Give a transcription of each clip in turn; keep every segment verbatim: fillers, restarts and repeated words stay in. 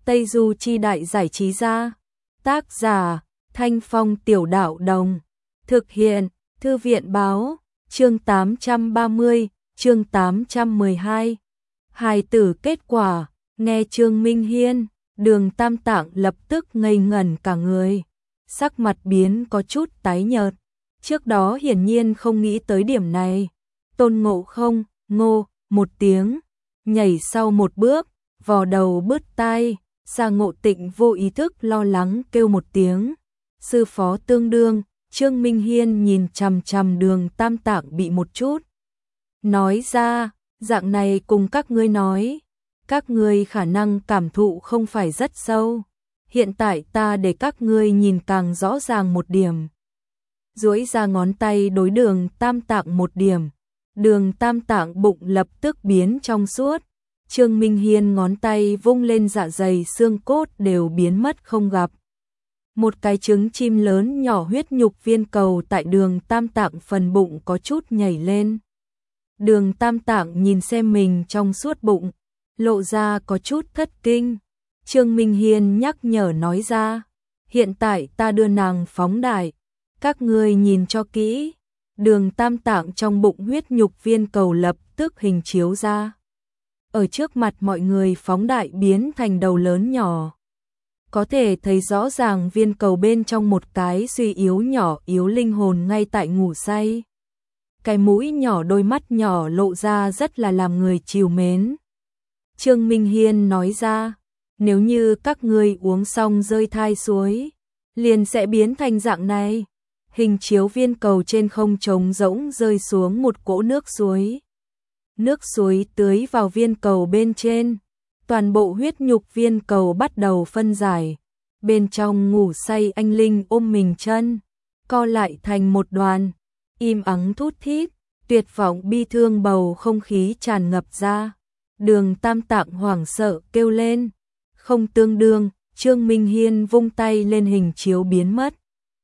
Tây Du Chi Đại Giải Trí Gia. Tác giả Thanh Phong Tiểu Đạo Đồng. Thực hiện Thư viện Báo. Chương tám trăm ba mươi, chương tám trăm mười hai. Hài tử kết quả. Nghe Trương Minh Hiên, Đường Tam Tạng lập tức ngây ngẩn cả người. Sắc mặt biến có chút tái nhợt. Trước đó hiển nhiên không nghĩ tới điểm này. Tôn Ngộ Không, ngô, một tiếng, nhảy sau một bước, vò đầu bứt tai. Sa Ngộ Tịnh vô ý thức lo lắng kêu một tiếng. Sư phó tương đương. Trương Minh Hiên nhìn chằm chằm Đường Tam Tạng bị một chút. Nói ra, dạng này cùng các ngươi nói. Các ngươi khả năng cảm thụ không phải rất sâu. Hiện tại ta để các ngươi nhìn càng rõ ràng một điểm. Duỗi ra ngón tay đối Đường Tam Tạng một điểm. Đường Tam Tạng bụng lập tức biến trong suốt. Trương Minh Hiên ngón tay vung lên, dạ dày xương cốt đều biến mất không gặp. Một cái trứng chim lớn nhỏ huyết nhục viên cầu tại Đường Tam Tạng phần bụng có chút nhảy lên. Đường Tam Tạng nhìn xem mình trong suốt bụng, lộ ra có chút thất kinh. Trương Minh Hiên nhắc nhở nói ra, hiện tại ta đưa nàng phóng đại, các ngươi nhìn cho kỹ. Đường Tam Tạng trong bụng huyết nhục viên cầu lập tức hình chiếu ra. Ở trước mặt mọi người phóng đại biến thành đầu lớn nhỏ. Có thể thấy rõ ràng viên cầu bên trong một cái suy yếu nhỏ yếu linh hồn ngay tại ngủ say. Cái mũi nhỏ, đôi mắt nhỏ lộ ra rất là làm người trìu mến. Trương Minh Hiên nói ra, nếu như các ngươi uống xong rơi thai suối, liền sẽ biến thành dạng này. Hình chiếu viên cầu trên không trống rỗng rơi xuống một cỗ nước suối. Nước suối tưới vào viên cầu bên trên. Toàn bộ huyết nhục viên cầu bắt đầu phân giải. Bên trong ngủ say anh linh ôm mình chân, co lại thành một đoàn, im ắng thút thít, tuyệt vọng bi thương bầu không khí tràn ngập ra. Đường Tam Tạng hoảng sợ kêu lên, không tương đương. Trương Minh Hiên vung tay lên, hình chiếu biến mất.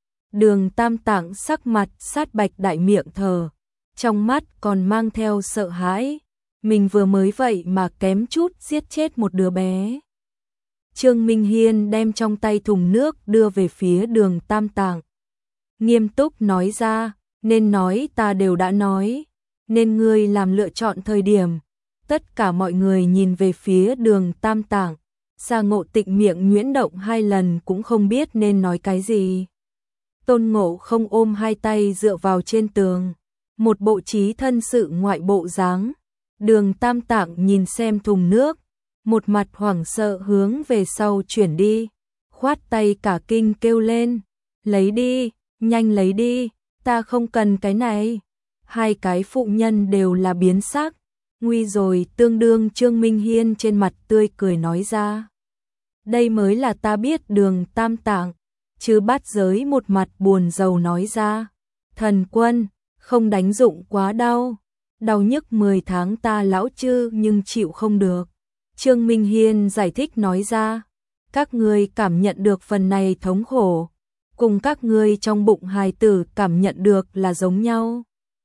Đường Tam Tạng sắc mặt sát bạch, đại miệng thở, trong mắt còn mang theo sợ hãi. Mình vừa mới vậy mà kém chút giết chết một đứa bé. Trương Minh Hiên đem trong tay thùng nước đưa về phía Đường Tam Tạng. Nghiêm túc nói ra, nên nói ta đều đã nói, nên ngươi làm lựa chọn thời điểm. Tất cả mọi người nhìn về phía Đường Tam Tạng. Sa Ngộ Tịnh miệng nhuyễn động hai lần cũng không biết nên nói cái gì. Tôn Ngộ Không ôm hai tay dựa vào trên tường, một bộ trí thân sự ngoại bộ dáng. Đường Tam Tạng nhìn xem thùng nước, một mặt hoảng sợ hướng về sau chuyển đi, khoát tay cả kinh kêu lên, lấy đi, nhanh lấy đi, ta không cần cái này. Hai cái phụ nhân đều là biến sắc, nguy rồi. Tương đương Trương Minh Hiên trên mặt tươi cười nói ra, đây mới là ta biết Đường Tam Tạng. Chứ Bát Giới một mặt buồn rầu nói ra, thần quân, không đánh dụng quá đau. Đau nhức mười tháng ta lão chư nhưng chịu không được. Trương Minh Hiên giải thích nói ra, các ngươi cảm nhận được phần này thống khổ, cùng các ngươi trong bụng hài tử cảm nhận được là giống nhau.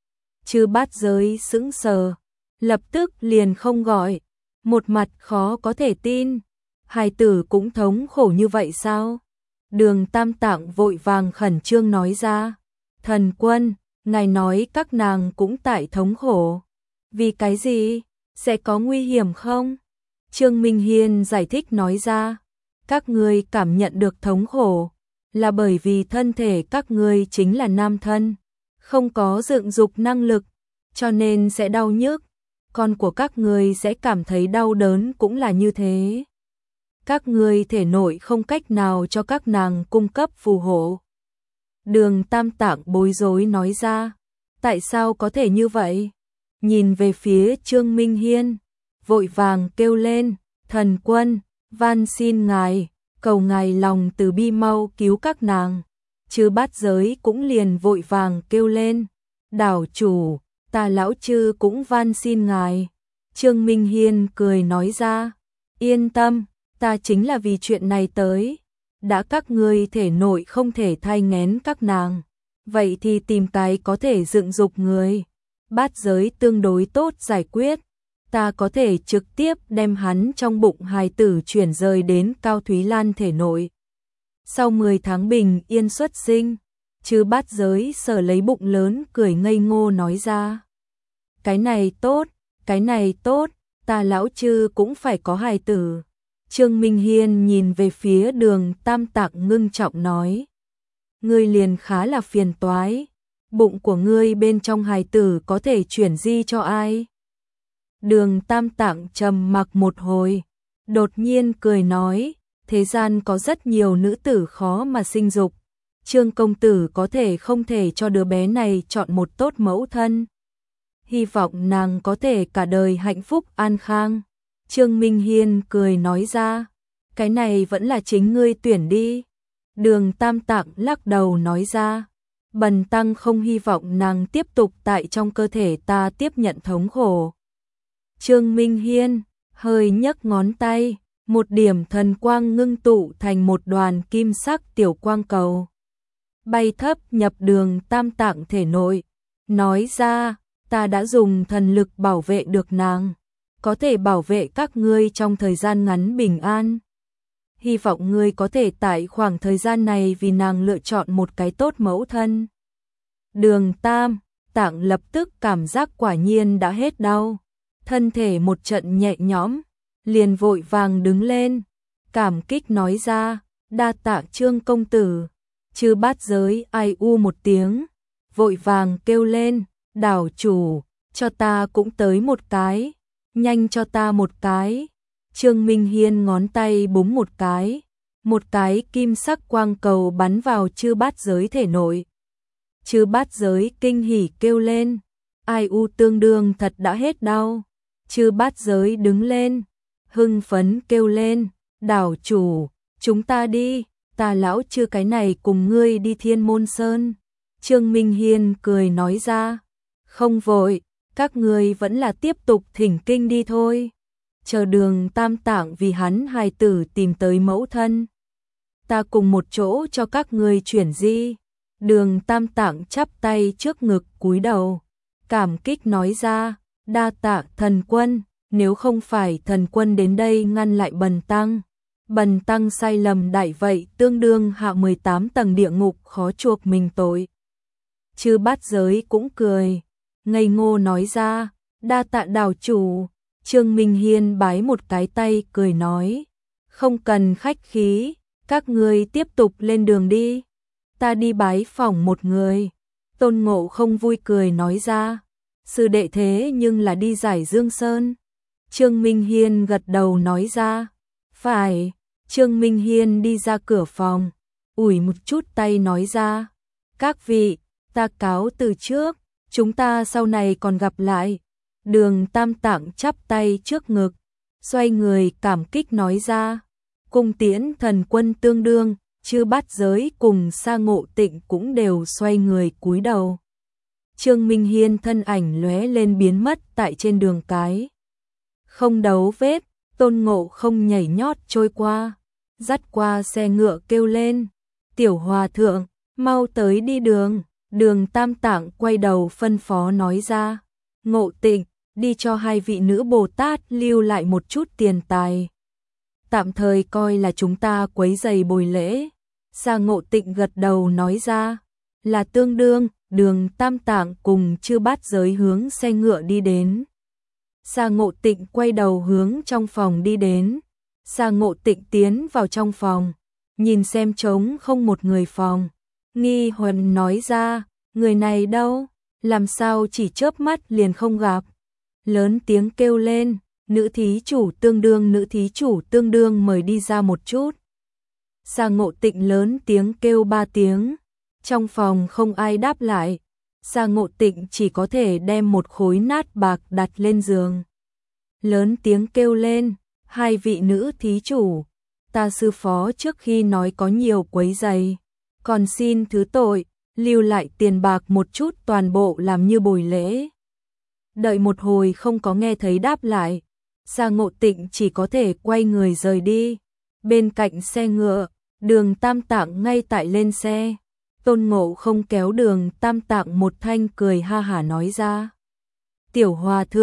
Chứ Bát Giới sững sờ, lập tức liền không gọi, một mặt khó có thể tin. Hài tử cũng thống khổ như vậy sao? Đường Tam Tạng vội vàng khẩn trương nói ra, thần quân, ngài nói các nàng cũng tại thống khổ. Vì cái gì? Sẽ có nguy hiểm không? Trương Minh Hiên giải thích nói ra, các ngươi cảm nhận được thống khổ là bởi vì thân thể các ngươi chính là nam thân, không có dựng dục năng lực, cho nên sẽ đau nhức. Con của các ngươi sẽ cảm thấy đau đớn cũng là như thế. Các ngươi thể nội không cách nào cho các nàng cung cấp phù hộ. Đường Tam Tạng bối rối nói ra, tại sao có thể như vậy? Nhìn về phía Trương Minh Hiên, vội vàng kêu lên, thần quân, van xin ngài, cầu ngài lòng từ bi mau cứu các nàng. Chứ Bát Giới cũng liền vội vàng kêu lên, đảo chủ, ta lão chư cũng van xin ngài. Trương Minh Hiên cười nói ra, yên tâm, ta chính là vì chuyện này tới. Đã các ngươi thể nội không thể thai nghén các nàng, vậy thì tìm cái có thể dựng dục người. Bát Giới tương đối tốt giải quyết. ta có thể trực tiếp đem hắn trong bụng hài tử chuyển rời đến Cao Thúy Lan thể nội. Sau mười tháng bình yên xuất sinh, Chư Bát Giới sờ lấy bụng lớn cười ngây ngô nói ra. Cái này tốt, cái này tốt, ta lão Chư cũng phải có hài tử. Trương Minh Hiên nhìn về phía Đường Tam Tạng ngưng trọng nói. Ngươi liền khá là phiền toái, bụng của ngươi bên trong hài tử có thể chuyển di cho ai? Đường Tam Tạng trầm mặc một hồi, đột nhiên cười nói, thế gian có rất nhiều nữ tử khó mà sinh dục, Trương công tử có thể không thể cho đứa bé này chọn một tốt mẫu thân. Hy vọng nàng có thể cả đời hạnh phúc an khang. Trương Minh Hiên cười nói ra, cái này vẫn là chính ngươi tuyển đi. Đường Tam Tạng lắc đầu nói ra, bần tăng không hy vọng nàng tiếp tục tại trong cơ thể ta tiếp nhận thống khổ. Trương Minh Hiên hơi nhấc ngón tay, một điểm thần quang ngưng tụ thành một đoàn kim sắc tiểu quang cầu. Bay thấp nhập Đường Tam Tạng thể nội, nói ra, ta đã dùng thần lực bảo vệ được nàng, có thể bảo vệ các ngươi trong thời gian ngắn bình an. Hy vọng ngươi có thể tại khoảng thời gian này vì nàng lựa chọn một cái tốt mẫu thân. Đường Tam Tạng lập tức cảm giác quả nhiên đã hết đau, thân thể một trận nhẹ nhõm, liền vội vàng đứng lên, cảm kích nói ra, đa tạ Trương công tử. Chư Bát Giới ai u một tiếng, vội vàng kêu lên, đảo chủ, cho ta cũng tới một cái, nhanh cho ta một cái. Trương Minh Hiên ngón tay búng một cái, một cái kim sắc quang cầu bắn vào Chư Bát Giới thể nội. Chư Bát Giới kinh hỉ kêu lên, ai u tương đương thật đã hết đau. Chư Bát Giới đứng lên, hưng phấn kêu lên, đảo chủ, chúng ta đi, ta lão Chư cái này cùng ngươi đi Thiên Môn Sơn. Trương Minh Hiên cười nói ra, không vội, các ngươi vẫn là tiếp tục thỉnh kinh đi thôi. Chờ Đường Tam Tạng vì hắn hài tử tìm tới mẫu thân, ta cùng một chỗ cho các ngươi chuyển di. Đường Tam Tạng chắp tay trước ngực cúi đầu, cảm kích nói ra, đa tạ thần quân, nếu không phải thần quân đến đây ngăn lại bần tăng, bần tăng sai lầm đại vậy tương đương hạ mười tám tầng địa ngục khó chuộc mình tội. Chư Bát Giới cũng cười, ngây ngô nói ra, đa tạ đảo chủ. Trương Minh Hiên bái một cái tay cười nói, không cần khách khí, các ngươi tiếp tục lên đường đi, ta đi bái phỏng một người. Tôn Ngộ Không vui cười nói ra, sư đệ thế nhưng là đi giải Dương Sơn. Trương Minh Hiên gật đầu nói ra, phải. Trương Minh Hiên đi ra cửa phòng, ủi một chút tay nói ra, các vị, ta cáo từ trước, chúng ta sau này còn gặp lại. Đường Tam Tạng chắp tay trước ngực, xoay người cảm kích nói ra, cung tiễn thần quân tương đương. Chư Bát Giới cùng Sa Ngộ Tịnh cũng đều xoay người cúi đầu. Trương Minh Hiên thân ảnh lóe lên biến mất tại trên đường cái. Không đấu vết, Tôn Ngộ Không nhảy nhót trôi qua, dắt qua xe ngựa kêu lên, tiểu hòa thượng, mau tới đi đường. Đường Tam Tạng quay đầu phân phó nói ra, Ngộ Tịnh, đi cho hai vị nữ Bồ Tát lưu lại một chút tiền tài, tạm thời coi là chúng ta quấy rầy bồi lễ. Sa Ngộ Tịnh gật đầu nói ra, là tương đương. Đường Tam Tạng cùng Chư Bát Giới hướng xe ngựa đi đến. Sa Ngộ Tịnh quay đầu hướng trong phòng đi đến. Sa Ngộ Tịnh tiến vào trong phòng, nhìn xem trống không một người phòng, nghi hoặc nói ra, người này đâu, làm sao chỉ chớp mắt liền không gặp. Lớn tiếng kêu lên, nữ thí chủ tương đương, nữ thí chủ tương đương mời đi ra một chút. Sa Ngộ Tịnh lớn tiếng kêu ba tiếng, trong phòng không ai đáp lại. Sa Ngộ Tịnh chỉ có thể đem một khối nát bạc đặt lên giường, lớn tiếng kêu lên, hai vị nữ thí chủ, ta sư phó trước khi nói có nhiều quấy rầy, còn xin thứ tội, lưu lại tiền bạc một chút toàn bộ làm như bồi lễ. Đợi một hồi không có nghe thấy đáp lại, Sa Ngộ Tịnh chỉ có thể quay người rời đi. Bên cạnh xe ngựa, Đường Tam Tạng ngay tại lên xe. Tôn Ngộ Không kéo Đường Tam Tạng một thanh cười ha hả nói ra, tiểu hòa thượng,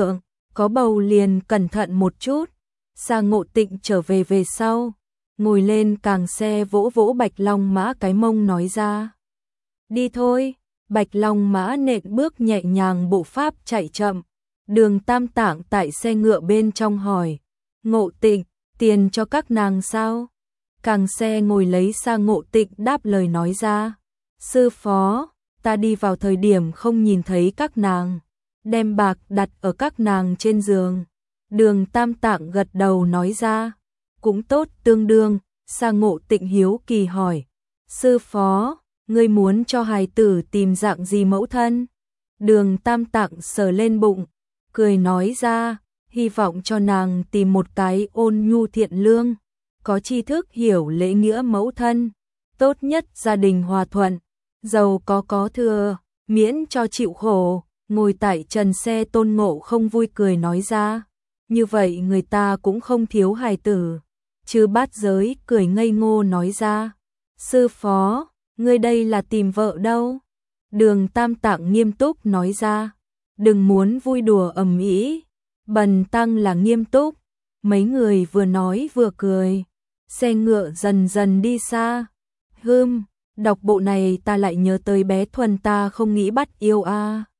có bầu liền cẩn thận một chút. Sa Ngộ Tịnh trở về về sau, ngồi lên càng xe vỗ vỗ Bạch Long Mã cái mông nói ra. Đi thôi, Bạch Long Mã nện bước nhẹ nhàng bộ pháp chạy chậm. Đường Tam Tạng tại xe ngựa bên trong hỏi, Ngộ Tịnh, tiền cho các nàng sao? Càng xe ngồi lấy Sa Ngộ Tịnh đáp lời nói ra. Sư phó, ta đi vào thời điểm không nhìn thấy các nàng, đem bạc đặt ở các nàng trên giường. Đường Tam Tạng gật đầu nói ra, cũng tốt tương đương. Sa Ngộ Tịnh hiếu kỳ hỏi, sư phó, ngươi muốn cho hài tử tìm dạng gì mẫu thân? Đường Tam Tạng sờ lên bụng, cười nói ra, hy vọng cho nàng tìm một cái ôn nhu thiện lương, có tri thức hiểu lễ nghĩa mẫu thân, tốt nhất gia đình hòa thuận, giàu có có thừa, miễn cho chịu khổ. Ngồi tại trần xe Tôn Ngộ không vui cười nói ra, như vậy người ta cũng không thiếu hài tử. Chư Bát Giới cười ngây ngô nói ra, sư phó, ngươi đây là tìm vợ đâu? Đường Tam Tạng nghiêm túc nói ra, đừng muốn vui đùa ầm ĩ, bần tăng là nghiêm túc. Mấy người vừa nói vừa cười, xe ngựa dần dần đi xa. Hừm, đọc bộ này ta lại nhớ tới bé Thuần ta không nghĩ bắt yêu a. À.